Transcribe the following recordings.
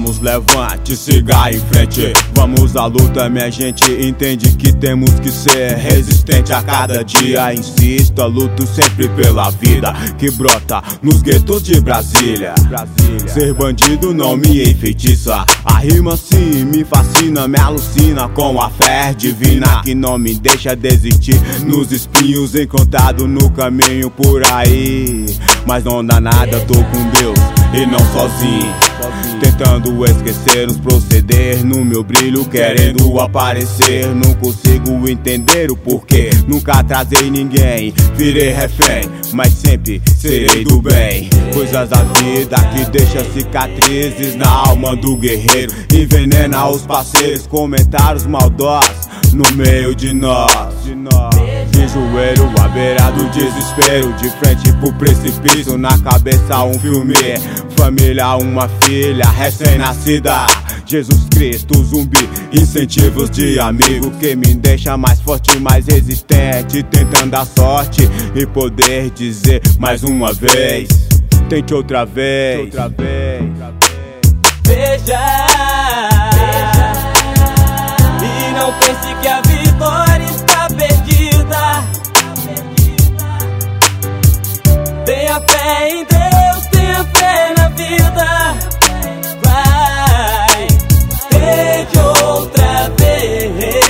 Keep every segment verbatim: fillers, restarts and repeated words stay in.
Vamos, levante, siga em frente. Vamos à luta, minha gente. Entende que temos que ser resistente a cada dia. Insisto, eu luto sempre pela vida que brota nos guetos de Brasília. Brasília. Ser bandido não me enfeitiça. A rima sim me fascina, me alucina com a fé divina que não me deixa desistir nos espinhos encontrados no caminho por aí. Mas não dá nada, tô com Deus e não sozinho, tentando esquecer os proceder no meu brilho, querendo aparecer. Não consigo entender o porquê, nunca atrasei ninguém, virei refém, mas sempre serei do bem. Coisas da vida que deixam cicatrizes na alma do guerreiro, envenena os parceiros, comentários maldosos no meio de nós. De joelho à beira do desespero, de frente pro precipício, na cabeça um filme, família, uma filha recém-nascida. Jesus Cristo, zumbi, incentivos de amigo que me deixa mais forte, mais resistente, tentando a sorte e poder dizer mais uma vez: tente outra vez, outra vez. Veja, e não pense que a vitória está perdida. Tenha fé em Deus, tenha fé na vida. Vai, tente outra vez.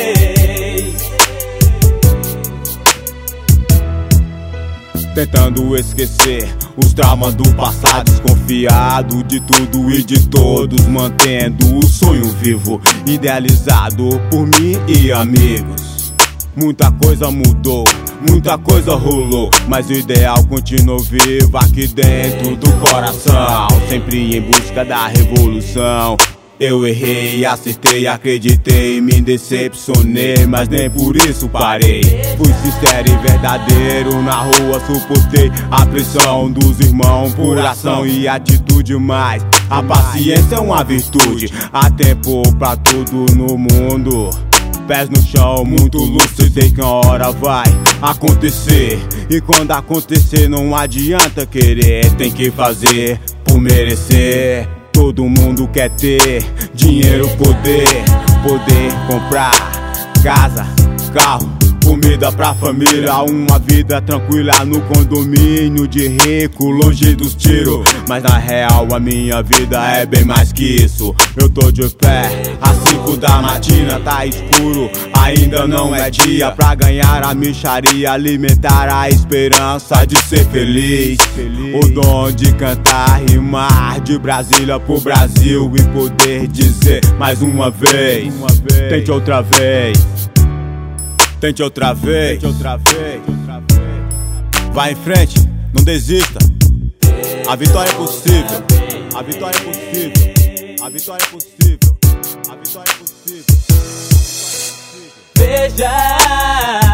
Tentando esquecer os traumas do passado, desconfiado de tudo e de todos, mantendo o sonho vivo, idealizado por mim e amigos. Muita coisa mudou, muita coisa rolou, mas o ideal continua vivo aqui dentro do coração, sempre em busca da revolução. Eu errei, acertei, acreditei, me decepcionei, mas nem por isso parei. Fui sincero e verdadeiro, na rua suportei a pressão dos irmãos por ação e atitude, mas a paciência é uma virtude. Há tempo pra tudo no mundo, pés no chão, muito lúcido, sei que uma hora vai acontecer. E quando acontecer não adianta querer, tem que fazer por merecer. Todo mundo quer ter dinheiro, poder, poder comprar casa, carro, comida pra família, uma vida tranquila no condomínio de rico, longe dos tiros. Mas na real a minha vida é bem mais que isso. Eu tô de pé, às cinco da matina, tá escuro, ainda não é dia pra ganhar a mixaria, alimentar a esperança de ser feliz. O dom de cantar, rimar, de Brasília pro Brasil e poder dizer mais uma vez: tente outra vez. Tente outra vez, tente outra vez, vai em frente, não desista. A vitória é possível, a vitória é possível, a vitória é possível, a vitória é possível. Veja.